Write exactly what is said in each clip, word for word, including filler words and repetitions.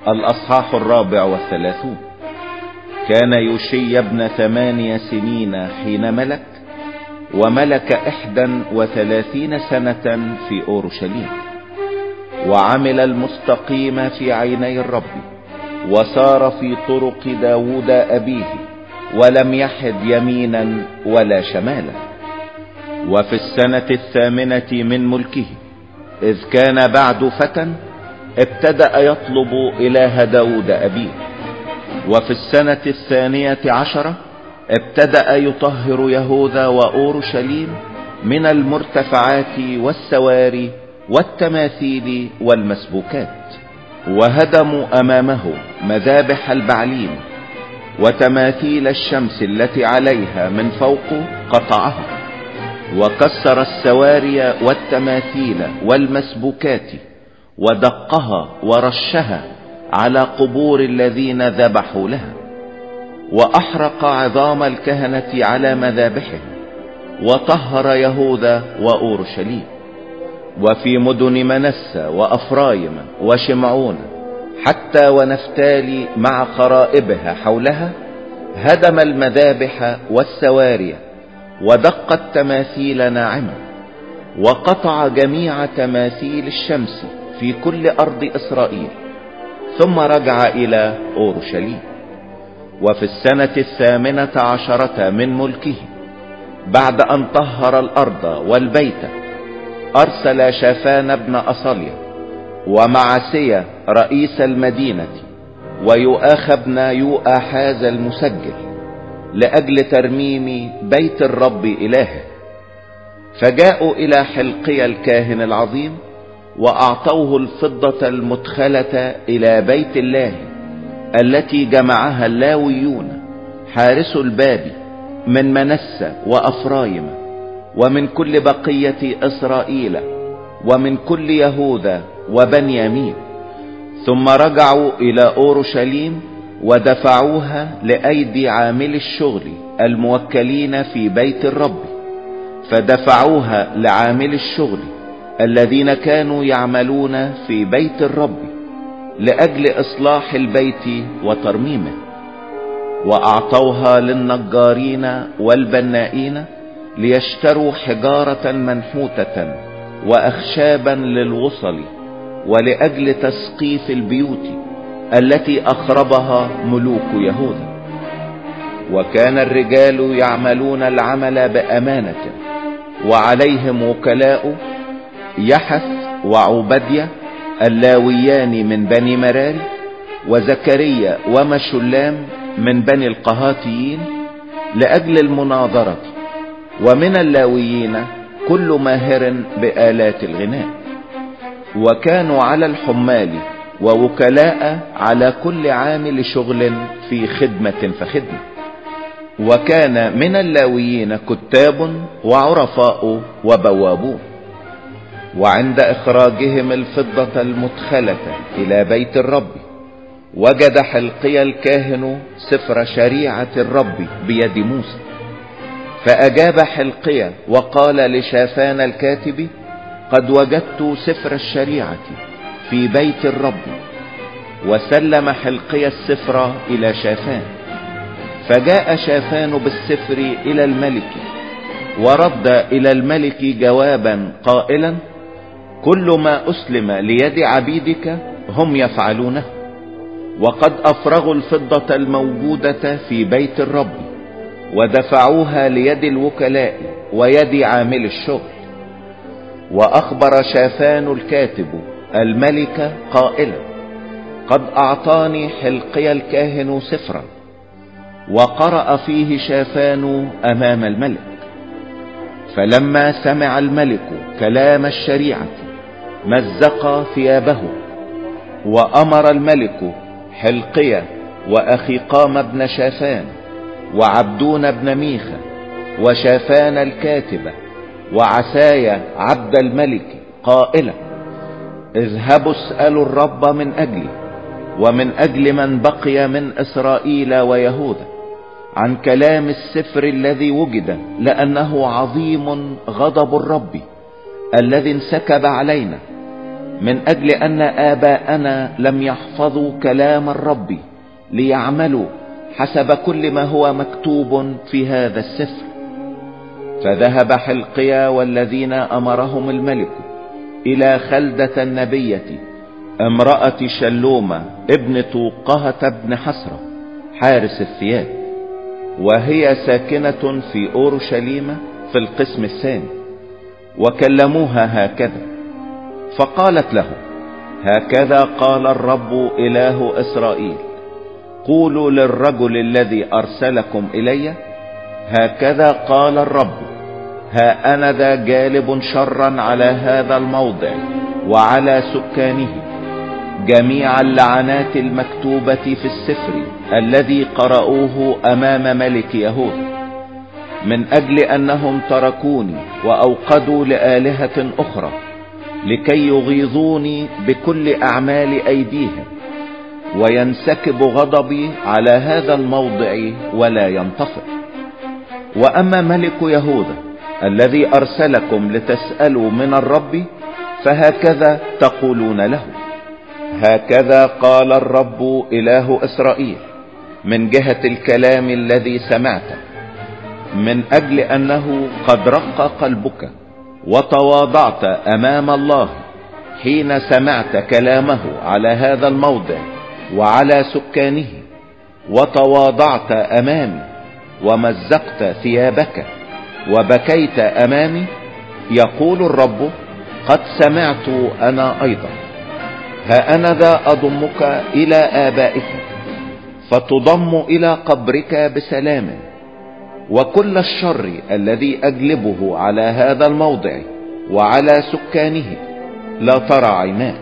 الأصحاح الرابع والثلاثون. كان يوشي ابن ثمانية سنين حين ملك، وملك إحدى وثلاثين سنة في أورشليم، وعمل المستقيم في عيني الرب، وسار في طرق داود أبيه، ولم يحد يمينا ولا شمالا. وفي السنة الثامنة من ملكه، إذ كان بعد فتى، ابتدأ يطلب إله داود أبيه. وفي السنة الثانية عشرة ابتدأ يطهر يهوذا وأورشليم من المرتفعات والسواري والتماثيل والمسبوكات، وهدموا أمامه مذابح البعليم، وتماثيل الشمس التي عليها من فوق قطعها، وكسر السواري والتماثيل والمسبوكات، ودقها ورشها على قبور الذين ذبحوا لها، وأحرق عظام الكهنة على مذابحهم، وطهر يهوذا وأورشليم. وفي مدن منسى وأفرايم وشمعون حتى ونفتالي مع خرائبها حولها، هدم المذابح والسواري، ودق التماثيل ناعمة، وقطع جميع تماثيل الشمس في كل أرض إسرائيل، ثم رجع إلى أورشليم. وفي السنة الثامنة عشرة من ملكه، بعد أن طهر الأرض والبيت، أرسل شافان بن أصليا، ومعسيا رئيس المدينة، ويؤاخ بن يؤاحاز المسجل، لأجل ترميم بيت الرب إلهه. فجاءوا إلى حلقيا الكاهن العظيم، وأعطوه الفضة المدخلة إلى بيت الله، التي جمعها اللاويون حارس الباب من منسى وأفرايم، ومن كل بقية إسرائيل، ومن كل يهوذا وبنيامين. ثم رجعوا إلى أورشليم، ودفعوها لأيدي عامل الشغل الموكلين في بيت الرب، فدفعوها لعامل الشغل الذين كانوا يعملون في بيت الرب لأجل إصلاح البيت وترميمه، وأعطوها للنجارين والبنائين ليشتروا حجارة منحوتة وأخشابا للوصل، ولأجل تسقيف البيوت التي أخربها ملوك يهوذا. وكان الرجال يعملون العمل بأمانة، وعليهم وكلاء يحث وعبدية اللاويان من بني مراري، وزكريا ومشلام من بني القهاتيين لأجل المناظرة، ومن اللاويين كل ماهر بآلات الغناء. وكانوا على الحمال ووكلاء على كل عامل شغل في خدمة فخدمة. وكان من اللاويين كتاب وعرفاء وبوابون. وعند إخراجهم الفضة المدخلة إلى بيت الرب، وجد حلقيا الكاهن سفر شريعة الرب بيد موسى. فأجاب حلقيا وقال لشافان الكاتب: قد وجدت سفر الشريعة في بيت الرب. وسلم حلقيا السفر إلى شافان. فجاء شافان بالسفر إلى الملك، ورد إلى الملك جوابا قائلا: كل ما أسلم ليد عبيدك هم يفعلونه، وقد أفرغوا الفضة الموجودة في بيت الرب، ودفعوها ليد الوكلاء ويد عامل الشغل. وأخبر شافان الكاتب الملك قائلا: قد أعطاني حلقيا الكاهن سفرا. وقرأ فيه شافان أمام الملك. فلما سمع الملك كلام الشريعة مزق ثيابه. وأمر الملك حلقيا وأخيقام بن شافان وعبدون بن ميخا وشافان الكاتب وعسايا عبد الملك قائلا: اذهبوا اسألوا الرب من أجلي ومن أجل من بقي من إسرائيل ويهوذا عن كلام السفر الذي وجد، لأنه عظيم غضب الرب الذي انسكب علينا، من اجل ان اباءنا لم يحفظوا كلام الرب ليعملوا حسب كل ما هو مكتوب في هذا السفر. فذهب حلقيا والذين امرهم الملك الى خلدة النبية امرأة شلومة ابنة قهة بن حسرة حارس الثياب، وهي ساكنة في اورشليم في القسم الثاني، وكلموها هكذا. فقالت له: هكذا قال الرب اله اسرائيل: قولوا للرجل الذي ارسلكم الي: هكذا قال الرب، ها انا ذا جالب شرا على هذا الموضع وعلى سكانه، جميع اللعنات المكتوبة في السفر الذي قرأوه امام ملك يهوذا، من اجل انهم تركوني واوقدوا لآلهة اخرى لكي يغيظوني بكل اعمال ايديهم، وينسكب غضبي على هذا الموضع ولا ينطفئ. واما ملك يهوذا الذي ارسلكم لتسألوا من الرب فهكذا تقولون له: هكذا قال الرب اله اسرائيل من جهة الكلام الذي سمعته، من اجل انه قد رق قلبك وتواضعت امام الله حين سمعت كلامه على هذا الموضع وعلى سكانه، وتواضعت امامي ومزقت ثيابك وبكيت امامي، يقول الرب: قد سمعت انا ايضا. ها انا ذا اضمك الى ابائك فتضم الى قبرك بسلام، وكل الشر الذي اجلبه على هذا الموضع وعلى سكانه لا ترى عيناك.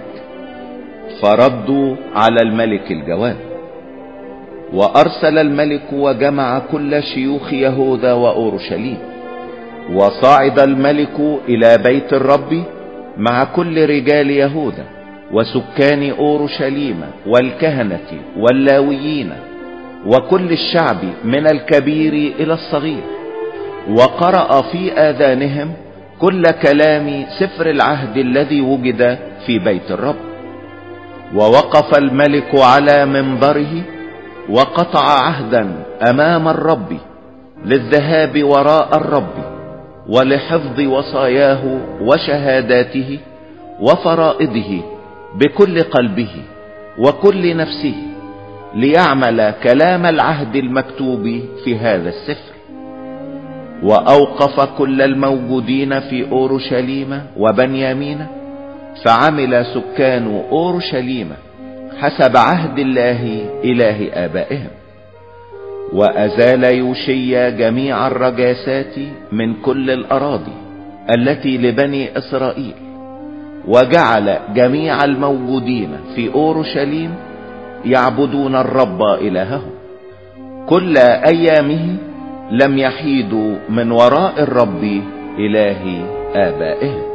فردوا على الملك الجواب. وارسل الملك وجمع كل شيوخ يهوذا واورشليم، وصعد الملك الى بيت الرب مع كل رجال يهوذا وسكان اورشليم والكهنة واللاويين وكل الشعب من الكبير الى الصغير، وقرأ في اذانهم كل كلام سفر العهد الذي وجد في بيت الرب. ووقف الملك على منبره وقطع عهدا امام الرب للذهاب وراء الرب ولحفظ وصاياه وشهاداته وفرائضه بكل قلبه وكل نفسه، ليعمل كلام العهد المكتوب في هذا السفر. واوقف كل الموجودين في اورشليم وبنيامين، فعمل سكان اورشليم حسب عهد الله اله ابائهم. وازال يوشيا جميع الرجاسات من كل الاراضي التي لبني اسرائيل، وجعل جميع الموجودين في اورشليم يعبدون الرب الههم. كل ايامه لم يحيدوا من وراء الرب اله ابائهم.